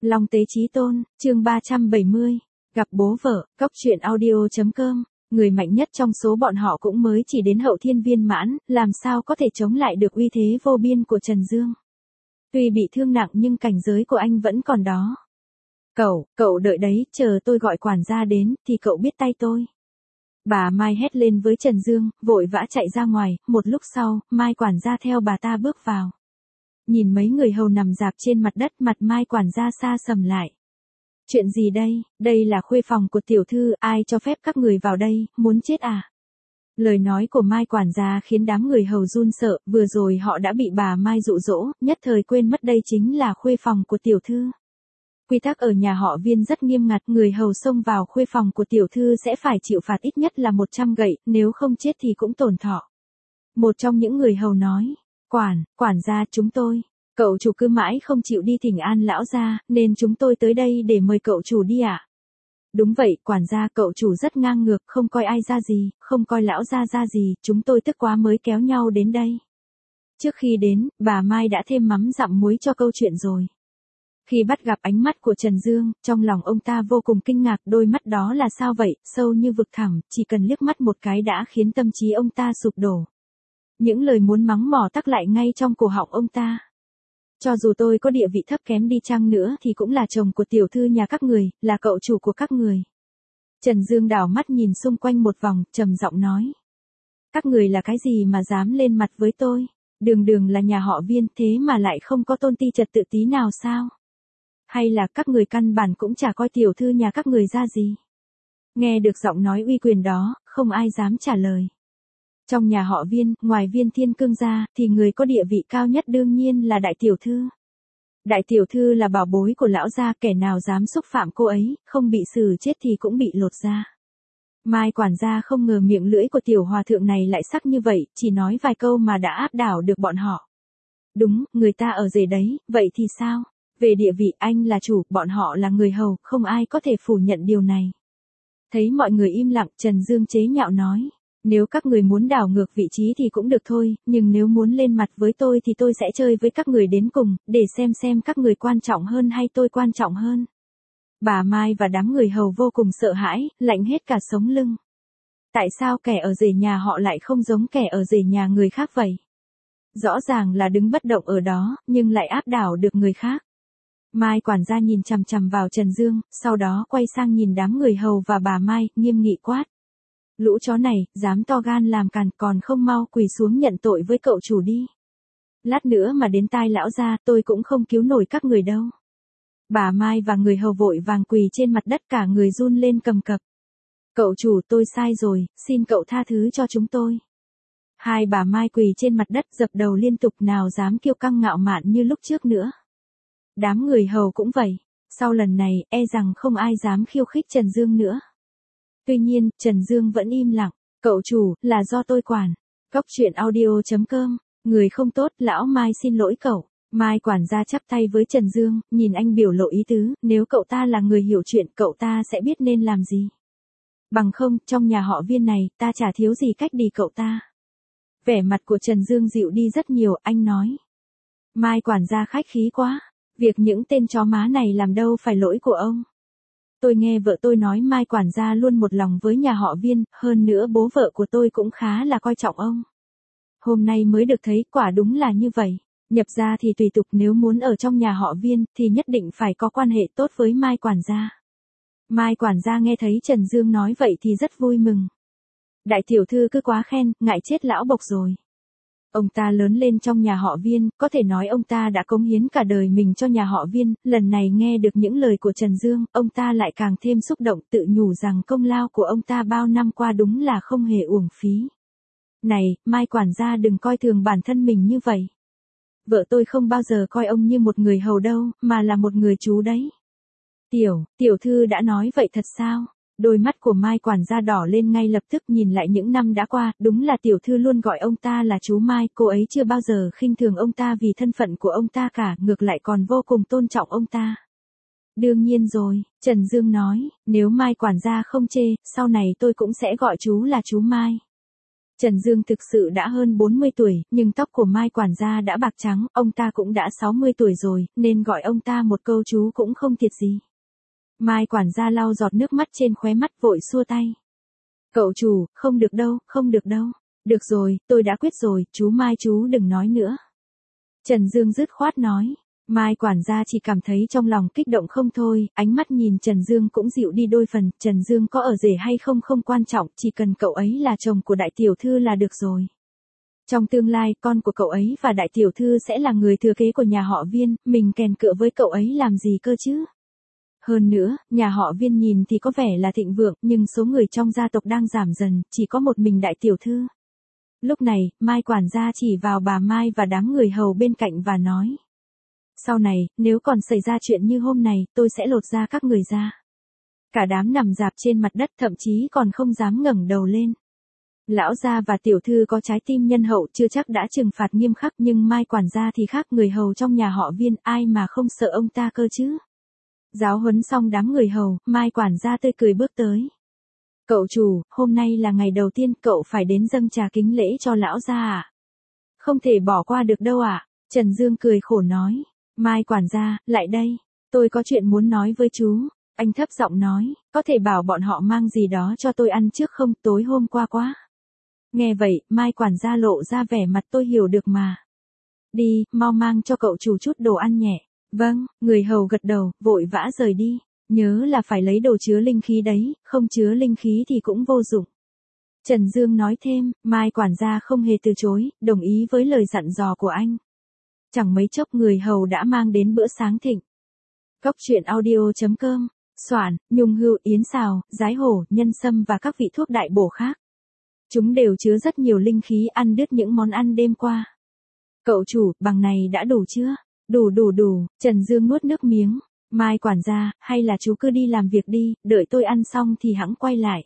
Long Tế Chí Tôn, chương 370, gặp bố vợ, Cóc Truyện Audio.com, người mạnh nhất trong số bọn họ cũng mới chỉ đến hậu thiên viên mãn, làm sao có thể chống lại được uy thế vô biên của Trần Dương. Tuy bị thương nặng nhưng cảnh giới của anh vẫn còn đó. Cậu đợi đấy, chờ tôi gọi quản gia đến, thì cậu biết tay tôi. Bà Mai hét lên với Trần Dương, vội vã chạy ra ngoài, một lúc sau, Mai quản gia theo bà ta bước vào. Nhìn mấy người hầu nằm rạp trên mặt đất, mặt Mai quản gia xa sầm lại. Chuyện gì đây, đây là khuê phòng của tiểu thư, ai cho phép các người vào đây, muốn chết à? Lời nói của Mai quản gia khiến đám người hầu run sợ, vừa rồi họ đã bị bà Mai dụ dỗ, nhất thời quên mất đây chính là khuê phòng của tiểu thư. Quy tắc ở nhà họ Viên rất nghiêm ngặt, người hầu xông vào khuê phòng của tiểu thư sẽ phải chịu phạt ít nhất là 100 gậy, nếu không chết thì cũng tổn thọ. Một trong những người hầu nói, quản gia chúng tôi, cậu chủ cứ mãi không chịu đi thỉnh an lão gia, nên chúng tôi tới đây để mời cậu chủ đi ạ. Đúng vậy, quản gia, cậu chủ rất ngang ngược, không coi ai ra gì, không coi lão gia ra gì, chúng tôi tức quá mới kéo nhau đến đây. Trước khi đến, bà Mai đã thêm mắm dặm muối cho câu chuyện rồi. Khi bắt gặp ánh mắt của Trần Dương, trong lòng ông ta vô cùng kinh ngạc, đôi mắt đó là sao vậy, sâu như vực thẳm, chỉ cần liếc mắt một cái đã khiến tâm trí ông ta sụp đổ. Những lời muốn mắng mỏ tắc lại ngay trong cổ họng ông ta. Cho dù tôi có địa vị thấp kém đi chăng nữa thì cũng là chồng của tiểu thư nhà các người, là cậu chủ của các người. Trần Dương đảo mắt nhìn xung quanh một vòng, trầm giọng nói. Các người là cái gì mà dám lên mặt với tôi? Đường là nhà họ Viên, thế mà lại không có tôn ti trật tự tí nào sao? Hay là các người căn bản cũng chả coi tiểu thư nhà các người ra gì? Nghe được giọng nói uy quyền đó, không ai dám trả lời. Trong nhà họ Viên, ngoài Viên Thiên Cương ra, thì người có địa vị cao nhất đương nhiên là đại tiểu thư. Đại tiểu thư là bảo bối của lão gia, kẻ nào dám xúc phạm cô ấy, không bị xử chết thì cũng bị lột da. Mai quản gia không ngờ miệng lưỡi của tiểu hòa thượng này lại sắc như vậy, chỉ nói vài câu mà đã áp đảo được bọn họ. Đúng, người ta ở rể đấy, vậy thì sao? Về địa vị anh là chủ, bọn họ là người hầu, không ai có thể phủ nhận điều này. Thấy mọi người im lặng, Trần Dương chế nhạo nói. Nếu các người muốn đảo ngược vị trí thì cũng được thôi, nhưng nếu muốn lên mặt với tôi thì tôi sẽ chơi với các người đến cùng, để xem các người quan trọng hơn hay tôi quan trọng hơn. Bà Mai và đám người hầu vô cùng sợ hãi, lạnh hết cả sống lưng. Tại sao kẻ ở rể nhà họ lại không giống kẻ ở rể nhà người khác vậy? Rõ ràng là đứng bất động ở đó, nhưng lại áp đảo được người khác. Mai quản gia nhìn chằm chằm vào Trần Dương, sau đó quay sang nhìn đám người hầu và bà Mai, nghiêm nghị quát. Lũ chó này, dám to gan làm càn, còn không mau quỳ xuống nhận tội với cậu chủ đi. Lát nữa mà đến tai lão gia, tôi cũng không cứu nổi các người đâu. Bà Mai và người hầu vội vàng quỳ trên mặt đất, cả người run lên cầm cập. Cậu chủ, tôi sai rồi, xin cậu tha thứ cho chúng tôi. Hai bà Mai quỳ trên mặt đất dập đầu liên tục, nào dám kiêu căng ngạo mạn như lúc trước nữa. Đám người hầu cũng vậy, sau lần này, e rằng không ai dám khiêu khích Trần Dương nữa. Tuy nhiên, Trần Dương vẫn im lặng, cậu chủ, là do tôi quản. Cóc Truyện Audio.com, người không tốt, lão Mai xin lỗi cậu. Mai quản gia chắp tay với Trần Dương, nhìn anh biểu lộ ý tứ, nếu cậu ta là người hiểu chuyện, cậu ta sẽ biết nên làm gì. Bằng không, trong nhà họ Viên này, ta chả thiếu gì cách đi cậu ta. Vẻ mặt của Trần Dương dịu đi rất nhiều, anh nói. Mai quản gia khách khí quá, việc những tên chó má này làm đâu phải lỗi của ông. Tôi nghe vợ tôi nói Mai quản gia luôn một lòng với nhà họ Viên, hơn nữa bố vợ của tôi cũng khá là coi trọng ông. Hôm nay mới được thấy, quả đúng là như vậy. Nhập gia thì tùy tục, nếu muốn ở trong nhà họ Viên, thì nhất định phải có quan hệ tốt với Mai quản gia. Mai quản gia nghe thấy Trần Dương nói vậy thì rất vui mừng. Đại tiểu thư cứ quá khen, ngại chết lão bộc rồi. Ông ta lớn lên trong nhà họ Viên, có thể nói ông ta đã cống hiến cả đời mình cho nhà họ Viên, lần này nghe được những lời của Trần Dương, ông ta lại càng thêm xúc động, tự nhủ rằng công lao của ông ta bao năm qua đúng là không hề uổng phí. Này, Mai quản gia đừng coi thường bản thân mình như vậy. Vợ tôi không bao giờ coi ông như một người hầu đâu, mà là một người chú đấy. Tiểu thư đã nói vậy thật sao? Đôi mắt của Mai quản gia đỏ lên ngay lập tức, nhìn lại những năm đã qua, đúng là tiểu thư luôn gọi ông ta là chú Mai, cô ấy chưa bao giờ khinh thường ông ta vì thân phận của ông ta cả, ngược lại còn vô cùng tôn trọng ông ta. Đương nhiên rồi, Trần Dương nói, nếu Mai quản gia không chê, sau này tôi cũng sẽ gọi chú là chú Mai. Trần Dương thực sự đã hơn 40 tuổi, nhưng tóc của Mai quản gia đã bạc trắng, ông ta cũng đã 60 tuổi rồi, nên gọi ông ta một câu chú cũng không thiệt gì. Mai quản gia lau giọt nước mắt trên khóe mắt vội xua tay. Cậu chủ, không được đâu, không được đâu. Được rồi, tôi đã quyết rồi, chú Mai chú đừng nói nữa. Trần Dương dứt khoát nói. Mai quản gia chỉ cảm thấy trong lòng kích động không thôi, ánh mắt nhìn Trần Dương cũng dịu đi đôi phần, Trần Dương có ở rể hay không không quan trọng, chỉ cần cậu ấy là chồng của đại tiểu thư là được rồi. Trong tương lai, con của cậu ấy và đại tiểu thư sẽ là người thừa kế của nhà họ Viên, mình kèn cựa với cậu ấy làm gì cơ chứ? Hơn nữa, nhà họ Viên nhìn thì có vẻ là thịnh vượng, nhưng số người trong gia tộc đang giảm dần, chỉ có một mình đại tiểu thư. Lúc này, Mai quản gia chỉ vào bà Mai và đám người hầu bên cạnh và nói. Sau này, nếu còn xảy ra chuyện như hôm này, tôi sẽ lột da các người ra. Cả đám nằm rạp trên mặt đất thậm chí còn không dám ngẩng đầu lên. Lão gia và tiểu thư có trái tim nhân hậu chưa chắc đã trừng phạt nghiêm khắc, nhưng Mai quản gia thì khác, người hầu trong nhà họ Viên, ai mà không sợ ông ta cơ chứ. Giáo huấn xong đám người hầu, Mai quản gia tươi cười bước tới. Cậu chủ, hôm nay là ngày đầu tiên cậu phải đến dâng trà kính lễ cho lão gia à? Không thể bỏ qua được đâu ạ. Trần Dương cười khổ nói. Mai quản gia, lại đây. Tôi có chuyện muốn nói với chú. Anh thấp giọng nói, có thể bảo bọn họ mang gì đó cho tôi ăn trước không, tối hôm qua quá. Nghe vậy, Mai quản gia lộ ra vẻ mặt tôi hiểu được mà. Đi, mau mang cho cậu chủ chút đồ ăn nhẹ. Vâng, người hầu gật đầu, vội vã rời đi. Nhớ là phải lấy đồ chứa linh khí đấy, không chứa linh khí thì cũng vô dụng. Trần Dương nói thêm, Mai quản gia không hề từ chối, đồng ý với lời dặn dò của anh. Chẳng mấy chốc người hầu đã mang đến bữa sáng thịnh. Cốc truyện audio.com, Soạn, Nhung Hưu, Yến Xào, Giái Hổ, Nhân Sâm và các vị thuốc đại bổ khác. Chúng đều chứa rất nhiều linh khí ăn đứt những món ăn đêm qua. Cậu chủ, bằng này đã đủ chưa? Đủ, Trần Dương nuốt nước miếng. Mai quản gia, hay là chú cứ đi làm việc đi, đợi tôi ăn xong thì hẵng quay lại.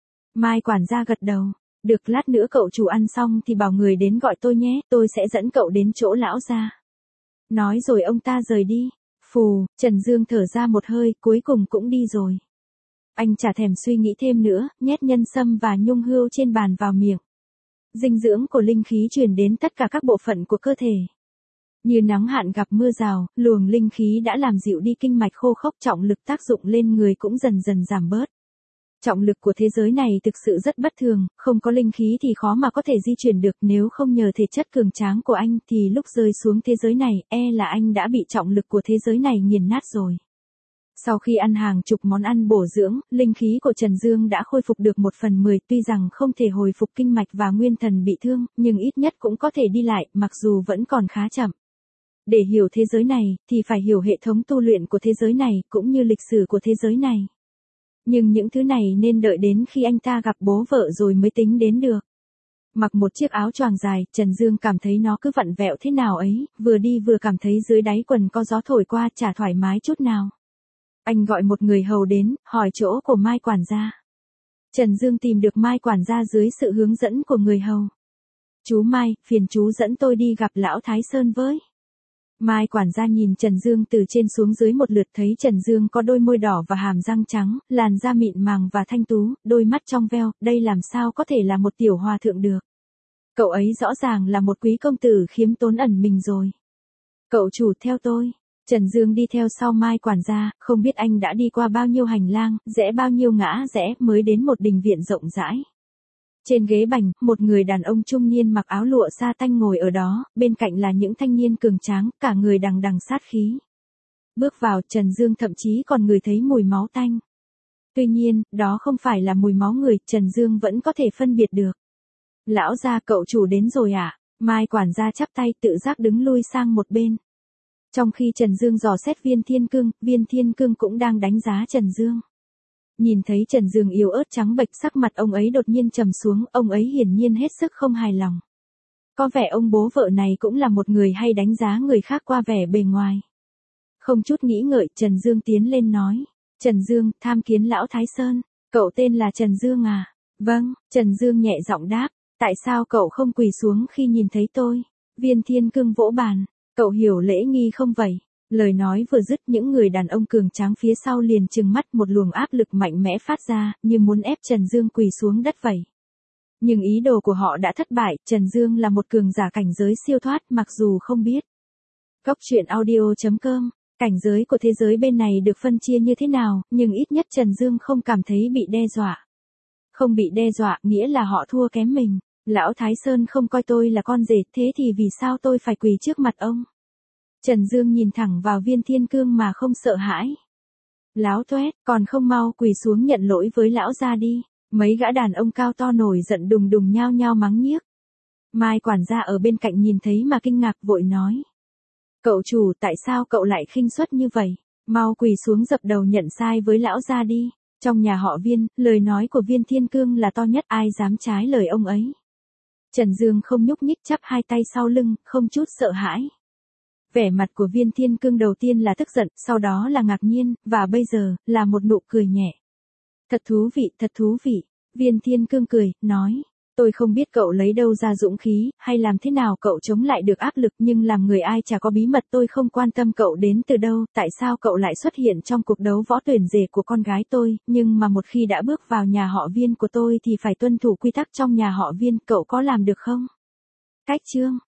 Mai quản gia gật đầu. Được, lát nữa cậu chủ ăn xong thì bảo người đến gọi tôi nhé, tôi sẽ dẫn cậu đến chỗ lão gia. Nói rồi ông ta rời đi. Phù, Trần Dương thở ra một hơi, cuối cùng cũng đi rồi. Anh chả thèm suy nghĩ thêm nữa, nhét nhân sâm và nhung hươu trên bàn vào miệng. Dinh dưỡng của linh khí truyền đến tất cả các bộ phận của cơ thể. Như nắng hạn gặp mưa rào, luồng linh khí đã làm dịu đi kinh mạch khô khốc, trọng lực tác dụng lên người cũng dần dần giảm bớt. Trọng lực của thế giới này thực sự rất bất thường, không có linh khí thì khó mà có thể di chuyển được, nếu không nhờ thể chất cường tráng của anh thì lúc rơi xuống thế giới này, là anh đã bị trọng lực của thế giới này nghiền nát rồi. Sau khi ăn hàng chục món ăn bổ dưỡng, linh khí của Trần Dương đã khôi phục được 1/10, tuy rằng không thể hồi phục kinh mạch và nguyên thần bị thương, nhưng ít nhất cũng có thể đi lại, mặc dù vẫn còn khá chậm. Để hiểu thế giới này, thì phải hiểu hệ thống tu luyện của thế giới này, cũng như lịch sử của thế giới này. Nhưng những thứ này nên đợi đến khi anh ta gặp bố vợ rồi mới tính đến được. Mặc một chiếc áo choàng dài, Trần Dương cảm thấy nó cứ vặn vẹo thế nào ấy, vừa đi vừa cảm thấy dưới đáy quần có gió thổi qua, chả thoải mái chút nào. Anh gọi một người hầu đến, hỏi chỗ của Mai quản gia. Trần Dương tìm được Mai quản gia dưới sự hướng dẫn của người hầu. Chú Mai, phiền chú dẫn tôi đi gặp lão Thái Sơn với. Mai quản gia nhìn Trần Dương từ trên xuống dưới một lượt, thấy Trần Dương có đôi môi đỏ và hàm răng trắng, làn da mịn màng và thanh tú, đôi mắt trong veo, đây làm sao có thể là một tiểu hòa thượng được. Cậu ấy rõ ràng là một quý công tử khiêm tốn ẩn mình rồi. Cậu chủ, theo tôi. Trần Dương đi theo sau Mai quản gia, không biết anh đã đi qua bao nhiêu hành lang, rẽ bao nhiêu ngã rẽ mới đến một đình viện rộng rãi. Trên ghế bành, một người đàn ông trung niên mặc áo lụa sa tanh ngồi ở đó, bên cạnh là những thanh niên cường tráng, cả người đằng đằng sát khí. Bước vào, Trần Dương thậm chí còn ngửi thấy mùi máu tanh. Tuy nhiên, đó không phải là mùi máu người, Trần Dương vẫn có thể phân biệt được. Lão gia, cậu chủ đến rồi à? Mai quản gia chắp tay tự giác đứng lui sang một bên. Trong khi Trần Dương dò xét Viên Thiên Cương cũng đang đánh giá Trần Dương. Nhìn thấy Trần Dương yếu ớt trắng bệch, sắc mặt ông ấy đột nhiên trầm xuống, ông ấy hiển nhiên hết sức không hài lòng. Có vẻ ông bố vợ này cũng là một người hay đánh giá người khác qua vẻ bề ngoài. Không chút nghĩ ngợi, Trần Dương tiến lên nói. Trần Dương, tham kiến lão Thái Sơn. Cậu tên là Trần Dương à? Vâng, Trần Dương nhẹ giọng đáp. Tại sao cậu không quỳ xuống khi nhìn thấy tôi? Viên Thiên Cương vỗ bàn. Cậu hiểu lễ nghi không vậy? Lời nói vừa dứt, những người đàn ông cường tráng phía sau liền trừng mắt, một luồng áp lực mạnh mẽ phát ra, như muốn ép Trần Dương quỳ xuống đất vậy. Nhưng ý đồ của họ đã thất bại, Trần Dương là một cường giả cảnh giới siêu thoát mặc dù không biết. Góc truyện audio.com, cảnh giới của thế giới bên này được phân chia như thế nào, nhưng ít nhất Trần Dương không cảm thấy bị đe dọa. Không bị đe dọa nghĩa là họ thua kém mình. Lão Thái Sơn không coi tôi là con rể, thế thì vì sao tôi phải quỳ trước mặt ông? Trần Dương nhìn thẳng vào Viên Thiên Cương mà không sợ hãi. Láo toét, còn không mau quỳ xuống nhận lỗi với lão gia đi. Mấy gã đàn ông cao to nổi giận đùng đùng nhao nhao mắng nhiếc. Mai quản gia ở bên cạnh nhìn thấy mà kinh ngạc vội nói. Cậu chủ, tại sao cậu lại khinh suất như vậy? Mau quỳ xuống dập đầu nhận sai với lão gia đi. Trong nhà họ Viên, lời nói của Viên Thiên Cương là to nhất, ai dám trái lời ông ấy. Trần Dương không nhúc nhích, chắp hai tay sau lưng, không chút sợ hãi. Vẻ mặt của Viên Thiên Cương đầu tiên là tức giận, sau đó là ngạc nhiên, và bây giờ, là một nụ cười nhẹ. Thật thú vị, thật thú vị. Viên Thiên Cương cười, nói. Tôi không biết cậu lấy đâu ra dũng khí, hay làm thế nào cậu chống lại được áp lực, nhưng làm người ai chả có bí mật, tôi không quan tâm cậu đến từ đâu, tại sao cậu lại xuất hiện trong cuộc đấu võ tuyển rể của con gái tôi, nhưng mà một khi đã bước vào nhà họ Viên của tôi thì phải tuân thủ quy tắc trong nhà họ Viên, cậu có làm được không? Cách chương